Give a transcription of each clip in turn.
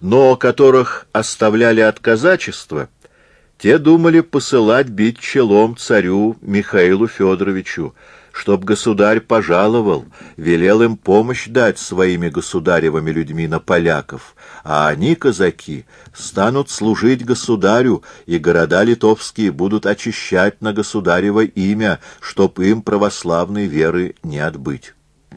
но которых оставляли от казачества, те думали посылать бить челом царю Михаилу Федоровичу, чтоб государь пожаловал, велел им помощь дать своими государевыми людьми на поляков, а они, казаки, станут служить государю, и города литовские будут очищать на государево имя, чтоб им православной веры не отбыть.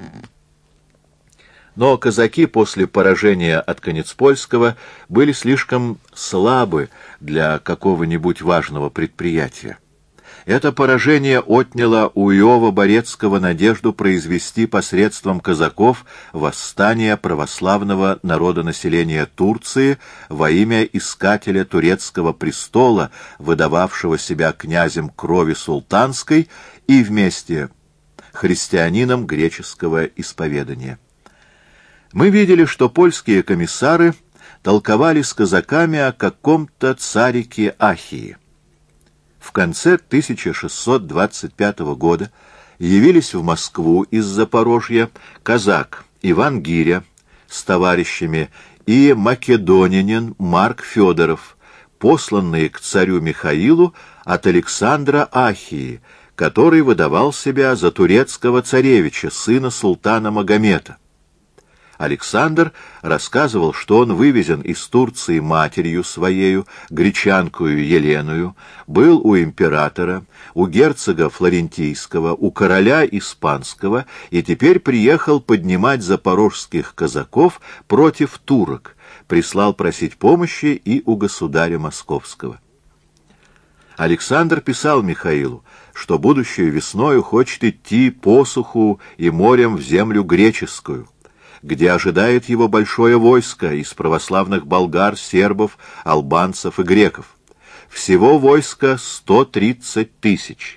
Но казаки после поражения от Канецпольского были слишком слабы для какого-нибудь важного предприятия. Это поражение отняло у Иова Борецкого надежду произвести посредством казаков восстание православного народонаселения Турции во имя искателя турецкого престола, выдававшего себя князем крови султанской и вместе христианином греческого исповедания. Мы видели, что польские комиссары толковали с казаками о каком-то царике Ахии. В конце 1625 года явились в Москву из Запорожья казак Иван Гиря с товарищами и македонянин Марк Федоров, посланные к царю Михаилу от Александра Ахии, который выдавал себя за турецкого царевича, сына султана Магомета. Александр рассказывал, что он вывезен из Турции матерью своею, гречанкою Еленою, был у императора, у герцога Флорентийского, у короля Испанского и теперь приехал поднимать запорожских казаков против турок, прислал просить помощи и у государя Московского. Александр писал Михаилу, что будущую весною хочет идти по суху и морем в землю греческую, где ожидает его большое войско из православных болгар, сербов, албанцев и греков. Всего войска 130 тысяч.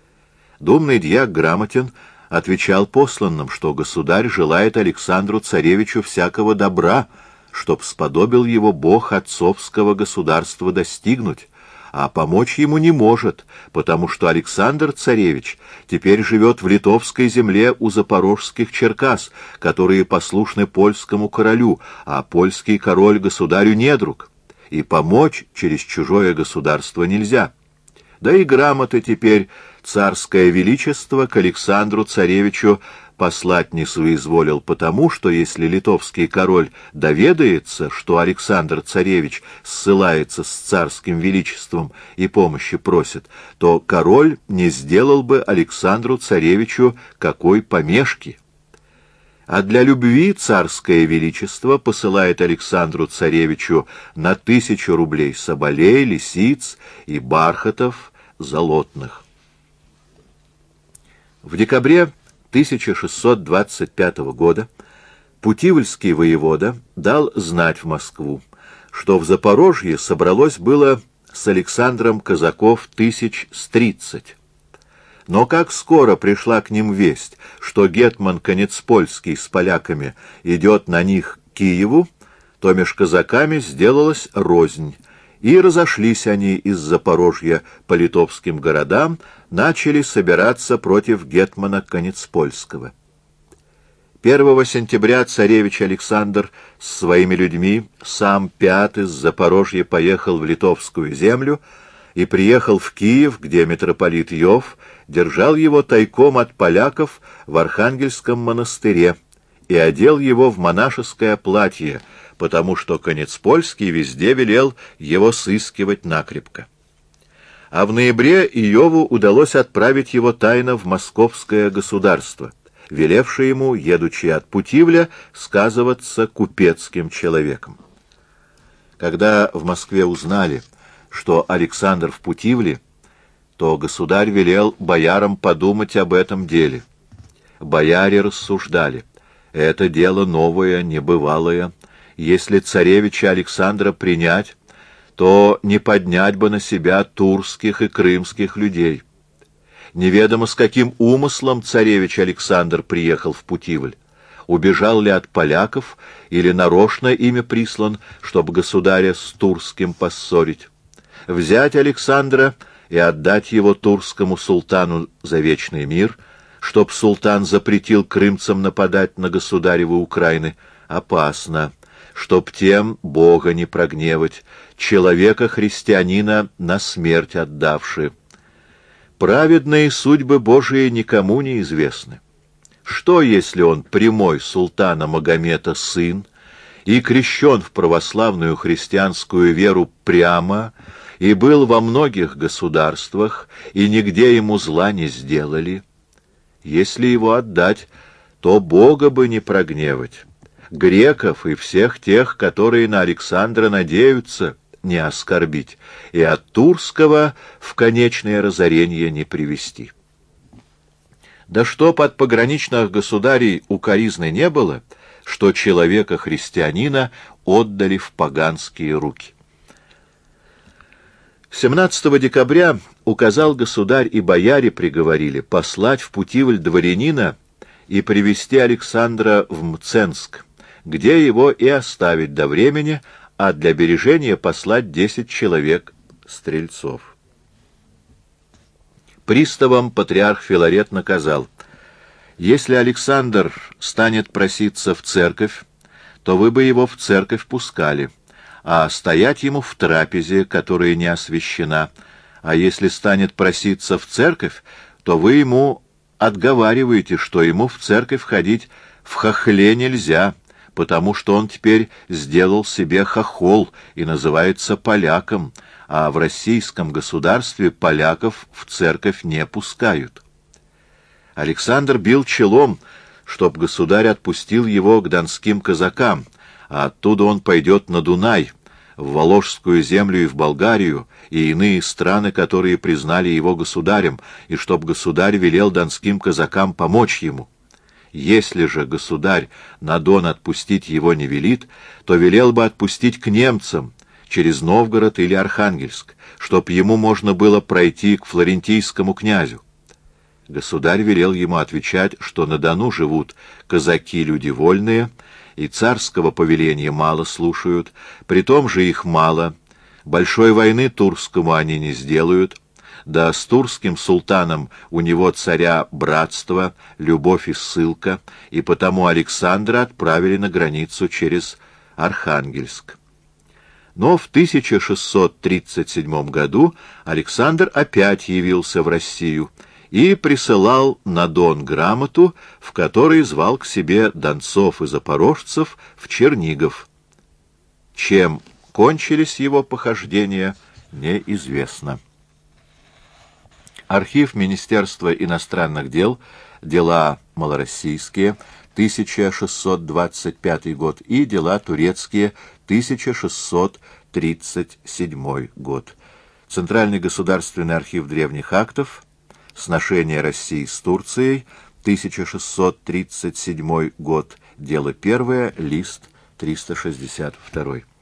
Думный дьяк Грамотин отвечал посланным, что государь желает Александру царевичу всякого добра, чтоб сподобил его Бог отцовского государства достигнуть, а помочь ему не может, потому что Александр царевич теперь живет в литовской земле у запорожских Черкас, которые послушны польскому королю, а польский король государю недруг, и помочь через чужое государство нельзя. Да и грамоты теперь царское величество к Александру царевичу послать не соизволил, потому что если литовский король доведается, что Александр царевич ссылается с царским величеством и помощи просит, то король не сделал бы Александру царевичу какой помешки. А для любви царское величество посылает Александру царевичу на 1000 рублей соболей, лисиц и бархатов золотных. В декабре 1625 года Путивльский воевода дал знать в Москву, что в Запорожье собралось было с Александром казаков 30. Но как скоро пришла к ним весть, что гетман Канецпольский с поляками идет на них к Киеву, то меж казаками сделалась рознь, и разошлись они из Запорожья по литовским городам, начали собираться против гетмана Канецпольского. 1 сентября царевич Александр с своими людьми сам пят из Запорожья поехал в литовскую землю и приехал в Киев, где митрополит Йов держал его тайком от поляков в Архангельском монастыре и одел его в монашеское платье, потому что Канецпольский везде велел его сыскивать накрепко. А в ноябре Иову удалось отправить его тайно в московское государство, велевшее ему, едучи от Путивля, сказываться купецким человеком. Когда в Москве узнали, что Александр в Путивле, то государь велел боярам подумать об этом деле. Бояре рассуждали: это дело новое, небывалое. Если царевича Александра принять, то не поднять бы на себя турских и крымских людей. Неведомо с каким умыслом царевич Александр приехал в Путивль. Убежал ли от поляков или нарочно ими прислан, чтобы государя с турским поссорить. Взять Александра и отдать его турскому султану за вечный мир, чтоб султан запретил крымцам нападать на государевы Украины, опасно, чтоб тем Бога не прогневать, человека-христианина на смерть отдавши. Праведные судьбы Божии никому не известны. Что, если он прямой султана Магомета сын и крещен в православную христианскую веру прямо, и был во многих государствах, и нигде ему зла не сделали? Если его отдать, то Бога бы не прогневать, греков и всех тех, которые на Александра надеются, не оскорбить, и от Турского в конечное разорение не привести. Да чтоб от пограничных государей укоризны не было, что человека-христианина отдали в поганские руки. 17 декабря указал государь, и бояре приговорили послать в Путивль дворянина и привести Александра в Мценск, где его и оставить до времени, а для бережения послать 10 человек стрельцов. Приставам патриарх Филарет наказал: если Александр станет проситься в церковь, то вы бы его в церковь пускали, а стоять ему в трапезе, которая не освящена, а если станет проситься в церковь, то вы ему отговариваете, что ему в церковь ходить в хохле нельзя, потому что он теперь сделал себе хохол и называется поляком, а в российском государстве поляков в церковь не пускают. Александр бил челом, чтоб государь отпустил его к донским казакам, а оттуда он пойдет на Дунай, в Воложскую землю и в Болгарию, и иные страны, которые признали его государем, и чтоб государь велел донским казакам помочь ему. Если же государь на Дон отпустить его не велит, то велел бы отпустить к немцам через Новгород или Архангельск, чтоб ему можно было пройти к флорентийскому князю. Государь велел ему отвечать, что на Дону живут казаки, люди вольные, и царского повеления мало слушают, при том же их мало, большой войны турскому они не сделают, да с турским султаном у него царя братство, любовь и ссылка, и потому Александра отправили на границу через Архангельск. Но в 1637 году Александр опять явился в Россию и присылал на Дон грамоту, в которой звал к себе донцов и запорожцев в Чернигов. Чем кончились его похождения, неизвестно. Архив Министерства иностранных дел, дела малороссийские, 1625 год, и дела турецкие, 1637 год. Центральный государственный архив древних актов, сношение России с Турцией, 1637 год, дело первое, лист 362.